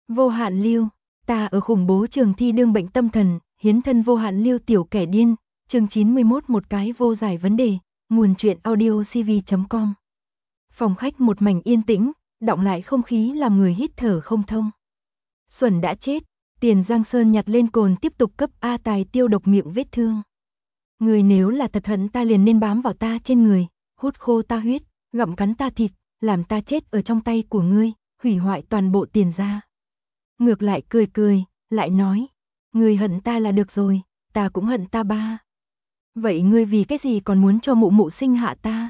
Vô hạn lưu, ta ở khủng bố trường thi đương bệnh tâm thần, hiến thân vô hạn lưu tiểu kẻ điên, chương 91 một cái vô giải vấn đề, nguồn truyện audio cv.com. Phòng khách một mảnh yên tĩnh, đọng lại không khí làm người hít thở không thông. Xuẩn đã chết, Tiền Giang Sơn nhặt lên cồn tiếp tục cấp A Tài tiêu độc miệng vết thương. Người nếu là thật hận ta liền nên bám vào ta trên người, hút khô ta huyết, gặm cắn ta thịt, làm ta chết ở trong tay của ngươi, hủy hoại toàn bộ Tiền gia. Ngược lại cười cười, lại nói, ngươi hận ta là được rồi, ta cũng hận ta ba. Vậy ngươi vì cái gì còn muốn cho mụ mụ sinh hạ ta?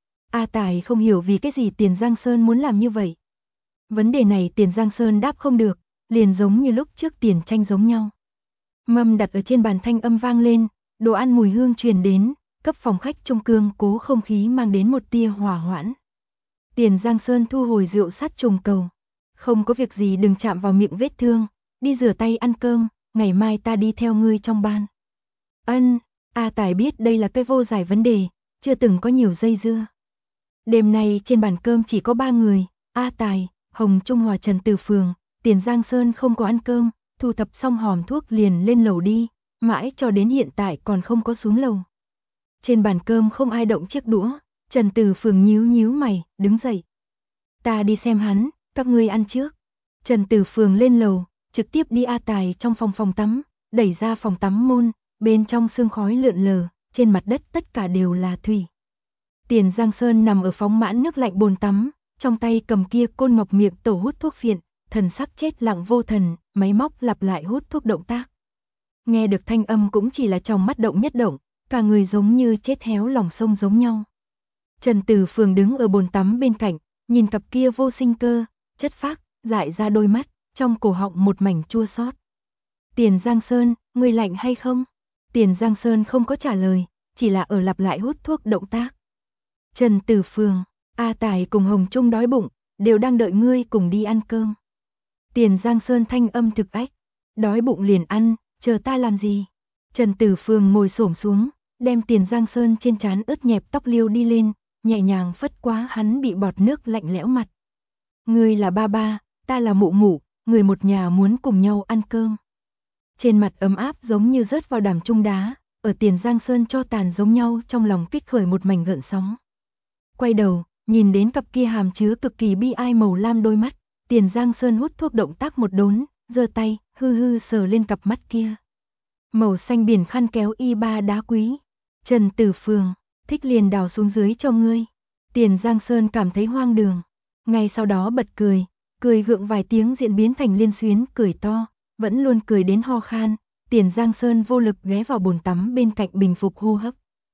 A Tài không hiểu vì cái gì Tiền Giang Sơn muốn làm như vậy. Vấn đề này Tiền Giang Sơn đáp không được, liền giống như lúc trước tiền tranh giống nhau. Mâm đặt ở trên bàn thanh âm vang lên, đồ ăn mùi hương truyền đến, cấp phòng khách trung cương cố không khí mang đến một tia hòa hoãn. Tiền Giang Sơn thu hồi rượu sát trùng cầu. Không có việc gì đừng chạm vào miệng vết thương, đi rửa tay ăn cơm, ngày mai ta đi theo ngươi trong ban. Ân, A Tài biết đây là cái vô giải vấn đề, chưa từng có nhiều dây dưa. Đêm nay trên bàn cơm chỉ có 3 người, A Tài, Hồng Trung Hòa Trần Từ Phường, Tiền Giang Sơn không có ăn cơm, thu thập xong hòm thuốc liền lên lầu đi, mãi cho đến hiện tại còn không có xuống lầu. Trên bàn cơm không ai động chiếc đũa, Trần Từ Phường nhíu nhíu mày, đứng dậy. Ta đi xem hắn, các ngươi ăn trước. Trần Từ Phường lên lầu, trực tiếp đi A Tài trong phòng tắm, đẩy ra phòng tắm môn, bên trong sương khói lượn lờ, trên mặt đất tất cả đều là thủy. Tiền Giang Sơn nằm ở phóng mãn nước lạnh bồn tắm, trong tay cầm kia côn mọc miệng tổ hút thuốc phiện, thần sắc chết lặng vô thần, máy móc lặp lại hút thuốc động tác. Nghe được thanh âm cũng chỉ là trong mắt động nhất động, cả người giống như chết héo lòng sông giống nhau. Trần Từ Phường đứng ở bồn tắm bên cạnh, nhìn cặp kia vô sinh cơ, chất phác, dại ra đôi mắt, trong cổ họng một mảnh chua xót. Tiền Giang Sơn, ngươi lạnh hay không? Tiền Giang Sơn không có trả lời, chỉ là ở lặp lại hút thuốc động tác. Trần Từ Phường, A Tài cùng Hồng Trung đói bụng, đều đang đợi ngươi cùng đi ăn cơm. Tiền Giang Sơn thanh âm thực ách, đói bụng liền ăn, chờ ta làm gì? Trần Từ Phường ngồi xổm xuống, đem Tiền Giang Sơn trên trán ướt nhẹp tóc liêu đi lên, nhẹ nhàng phất quá hắn bị bọt nước lạnh lẽo mặt. Ngươi là ba ba, ta là mụ mụ, người một nhà muốn cùng nhau ăn cơm. Trên mặt ấm áp giống như rớt vào đàm trung đá, ở Tiền Giang Sơn cho tàn giống nhau trong lòng kích khởi một mảnh gợn sóng. Quay đầu, nhìn đến cặp kia hàm chứa cực kỳ bi ai màu lam đôi mắt, Tiền Giang Sơn hút thuốc động tác một đốn, giơ tay, hư hư sờ lên cặp mắt kia. Màu xanh biển khăn kéo y ba đá quý. Trần Từ Phường, thích liền đào xuống dưới cho ngươi. Tiền Giang Sơn cảm thấy hoang đường. Ngay sau đó bật cười, cười gượng vài tiếng diễn biến thành liên xuyến cười to, vẫn luôn cười đến ho khan. Tiền Giang Sơn vô lực ghé vào bồn tắm bên cạnh bình phục hô hấp.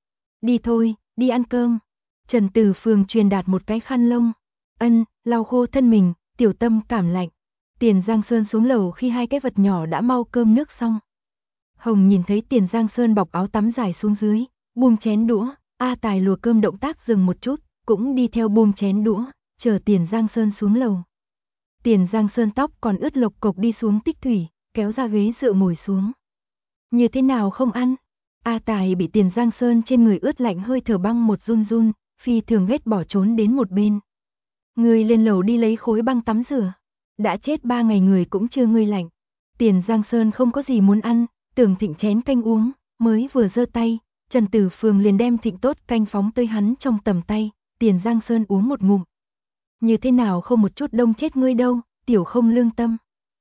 Đi thôi, đi ăn cơm. Trần Từ Phường truyền đạt một cái khăn lông. Ân, lau khô thân mình, tiểu tâm cảm lạnh. Tiền Giang Sơn xuống lầu khi hai cái vật nhỏ đã mau cơm nước xong. Hồng nhìn thấy Tiền Giang Sơn bọc áo tắm dài xuống dưới, buông chén đũa, A Tài lùa cơm động tác dừng một chút, cũng đi theo buông chén đũa, chờ Tiền Giang Sơn xuống lầu. Tiền Giang Sơn tóc còn ướt lộc cộc đi xuống tích thủy, kéo ra ghế dựa ngồi xuống. Như thế nào không ăn? A Tài bị Tiền Giang Sơn trên người ướt lạnh hơi thở băng một run run, phi thường ghét bỏ trốn đến một bên. Ngươi lên lầu đi lấy khối băng tắm rửa. Đã chết 3 ngày người cũng chưa ngươi lạnh. Tiền Giang Sơn không có gì muốn ăn, tưởng thịnh chén canh uống, mới vừa giơ tay, Trần Từ Phường liền đem thịnh tốt canh phóng tới hắn trong tầm tay, Tiền Giang Sơn uống một ngụm. Như thế nào không một chút đông chết ngươi đâu, tiểu không lương tâm.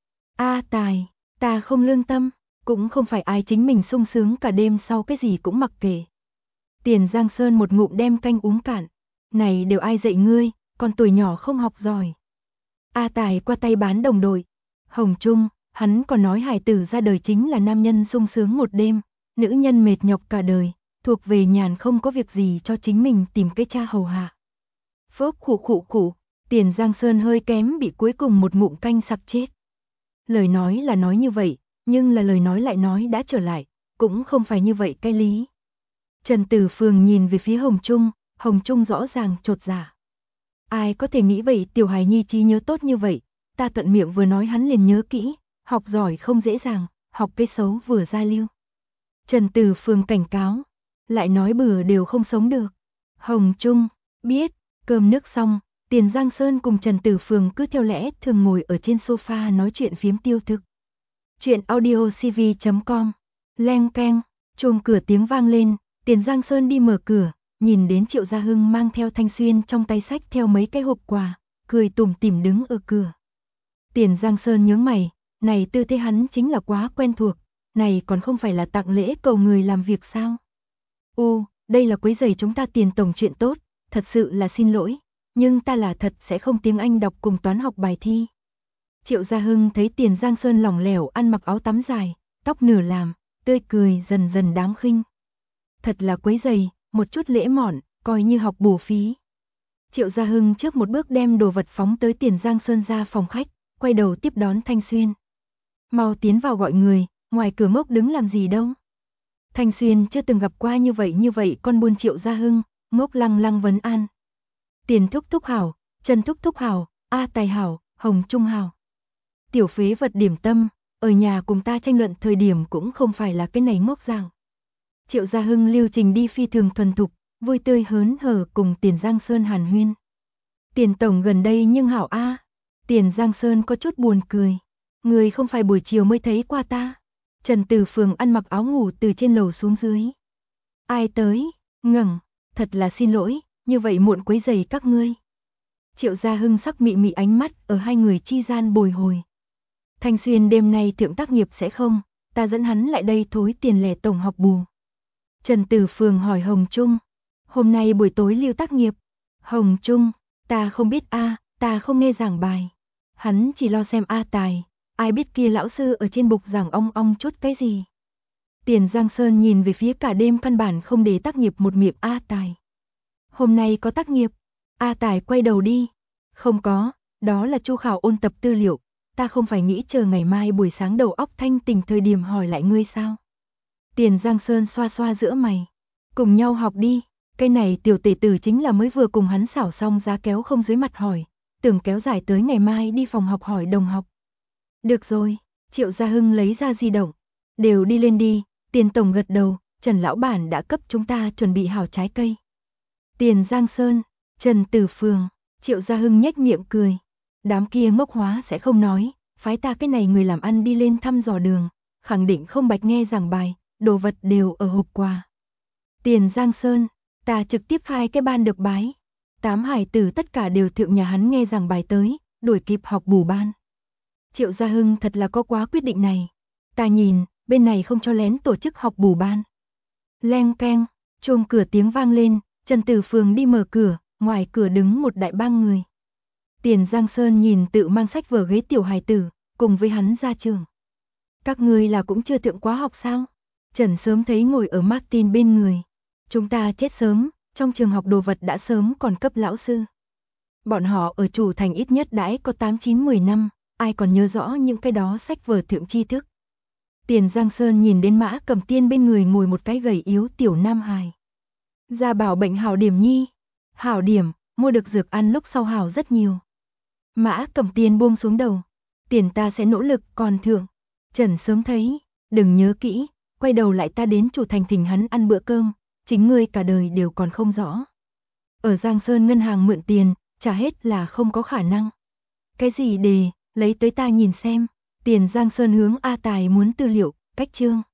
A Tài, ta không lương tâm, cũng không phải ai chính mình sung sướng cả đêm sau cái gì cũng mặc kệ. Tiền Giang Sơn một ngụm đem canh uống cạn, này đều ai dạy ngươi, còn tuổi nhỏ không học giỏi. A Tài qua tay bán đồng đội. Hồng Trung, hắn còn nói hài tử ra đời chính là nam nhân sung sướng một đêm, nữ nhân mệt nhọc cả đời, thuộc về nhàn không có việc gì cho chính mình tìm cái cha hầu hạ. Phốp khụ, Tiền Giang Sơn hơi kém bị cuối cùng một ngụm canh sặc chết. Lời nói là nói như vậy, nhưng là lời nói lại nói đã trở lại, cũng không phải như vậy cái lý. Trần Từ Phường nhìn về phía Hồng Trung rõ ràng chột dạ. Ai có thể nghĩ vậy tiểu hài nhi trí nhớ tốt như vậy, ta thuận miệng vừa nói hắn liền nhớ kỹ, học giỏi không dễ dàng, học cái xấu vừa ra lưu. Trần Từ Phường cảnh cáo, lại nói bừa đều không sống được. Hồng Trung, biết, cơm nước xong, Tiền Giang Sơn cùng Trần Tử Phường cứ theo lẽ thường ngồi ở trên sofa nói chuyện phiếm tiêu thực. Chuyện audio cv.com. Leng keng, chuông cửa tiếng vang lên, Tiền Giang Sơn đi mở cửa, nhìn đến Triệu Gia Hưng mang theo Thanh Xuyên trong tay xách theo mấy cái hộp quà, cười tủm tỉm đứng ở cửa. Tiền Giang Sơn nhướng mày, này tư thế hắn chính là quá quen thuộc, này còn không phải là tặng lễ cầu người làm việc sao? Đây là quấy rầy chúng ta Tiền tổng chuyện tốt, thật sự là xin lỗi, nhưng ta là thật sẽ không tiếng Anh đọc cùng toán học bài thi. Triệu Gia Hưng thấy Tiền Giang Sơn lỏng lẻo ăn mặc áo tắm dài, tóc nửa làm, tươi cười dần dần đáng khinh. Thật là quấy rầy, một chút lễ mọn, coi như học bổ phí. Triệu Gia Hưng trước một bước đem đồ vật phóng tới Tiền Giang Sơn ra phòng khách, quay đầu tiếp đón Thanh Xuyên. Mau tiến vào gọi người, ngoài cửa ngốc đứng làm gì đâu. Thanh Xuyên chưa từng gặp qua như vậy con buôn Triệu Gia Hưng, ngốc lăng lăng vấn an. Tiền thúc thúc hảo, Trần thúc thúc hảo, A Tài hảo, Hồng Trung hảo. Tiểu phế vật điểm tâm, ở nhà cùng ta tranh luận thời điểm cũng không phải là cái này ngốc dạng. Triệu Gia Hưng lưu trình đi phi thường thuần thục, vui tươi hớn hở cùng Tiền Giang Sơn hàn huyên. Tiền tổng gần đây nhưng hảo a. Tiền Giang Sơn có chút buồn cười. Người không phải buổi chiều mới thấy qua ta. Trần Tử Phường ăn mặc áo ngủ từ trên lầu xuống dưới. Ai tới, ngẩng, thật là xin lỗi, như vậy muộn quấy rầy các ngươi. Triệu Gia Hưng sắc mị mị ánh mắt ở hai người chi gian bồi hồi. Thanh Xuyên đêm nay thượng tác nghiệp sẽ không, ta dẫn hắn lại đây thối tiền lẻ tổng học bù. Trần Tử Phường hỏi Hồng Trung, hôm nay buổi tối lưu tác nghiệp. Hồng Trung, ta không biết a, ta không nghe giảng bài. Hắn chỉ lo xem A Tài, ai biết kia lão sư ở trên bục giảng ong chút cái gì. Tiền Giang Sơn nhìn về phía cả đêm căn bản không để tác nghiệp một miệng A Tài. Hôm nay có tác nghiệp, A Tài quay đầu đi. Không có, đó là chu khảo ôn tập tư liệu, ta không phải nghĩ chờ ngày mai buổi sáng đầu óc thanh tỉnh thời điểm hỏi lại ngươi sao. Tiền Giang Sơn xoa xoa giữa mày, cùng nhau học đi, cái này tiểu tể tử chính là mới vừa cùng hắn xảo xong giá kéo không dưới mặt hỏi, tưởng kéo dài tới ngày mai đi phòng học hỏi đồng học. Được rồi, Triệu Gia Hưng lấy ra di động, đều đi lên đi, Tiền tổng gật đầu, Trần lão bản đã cấp chúng ta chuẩn bị hảo trái cây. Tiền Giang Sơn, Trần Tử Phường, Triệu Gia Hưng nhếch miệng cười, đám kia ngốc hóa sẽ không nói, phái ta cái này người làm ăn đi lên thăm dò đường, khẳng định không bạch nghe giảng bài, đồ vật đều ở hộp quà. Tiền Giang Sơn, ta trực tiếp khai cái ban được bái. 8 hải tử tất cả đều thượng nhà hắn nghe giảng bài tới, đuổi kịp học bù ban. Triệu Gia Hưng thật là có quá quyết định này. Ta nhìn, bên này không cho lén tổ chức học bù ban. Leng keng, chuông cửa tiếng vang lên, Trần Tử Phường đi mở cửa, ngoài cửa đứng một đại bang người. Tiền Giang Sơn nhìn tự mang sách vở ghế tiểu hài tử, cùng với hắn ra trường. Các ngươi là cũng chưa thượng quá học sao? Trần sớm thấy ngồi ở Martin bên người. Chúng ta chết sớm, trong trường học đồ vật đã sớm còn cấp lão sư. Bọn họ ở chủ thành ít nhất đãi có 8-9-10 năm, ai còn nhớ rõ những cái đó sách vở thượng tri thức. Tiền Giang Sơn nhìn đến Mã Cẩm Tiên bên người ngồi một cái gầy yếu tiểu nam hài. Gia bảo bệnh hảo điểm nhi. Hảo điểm, mua được dược ăn lúc sau hảo rất nhiều. Mã Cẩm Tiên buông xuống đầu. Tiền ta sẽ nỗ lực còn thưởng. Trần sớm thấy, đừng nhớ kỹ, quay đầu lại ta đến chủ thành thỉnh hắn ăn bữa cơm, chính ngươi cả đời đều còn không rõ. Ở Giang Sơn ngân hàng mượn tiền, trả hết là không có khả năng. Cái gì đề, lấy tới ta nhìn xem. Tiền Giang Sơn hướng A Tài muốn tư liệu, cách chương.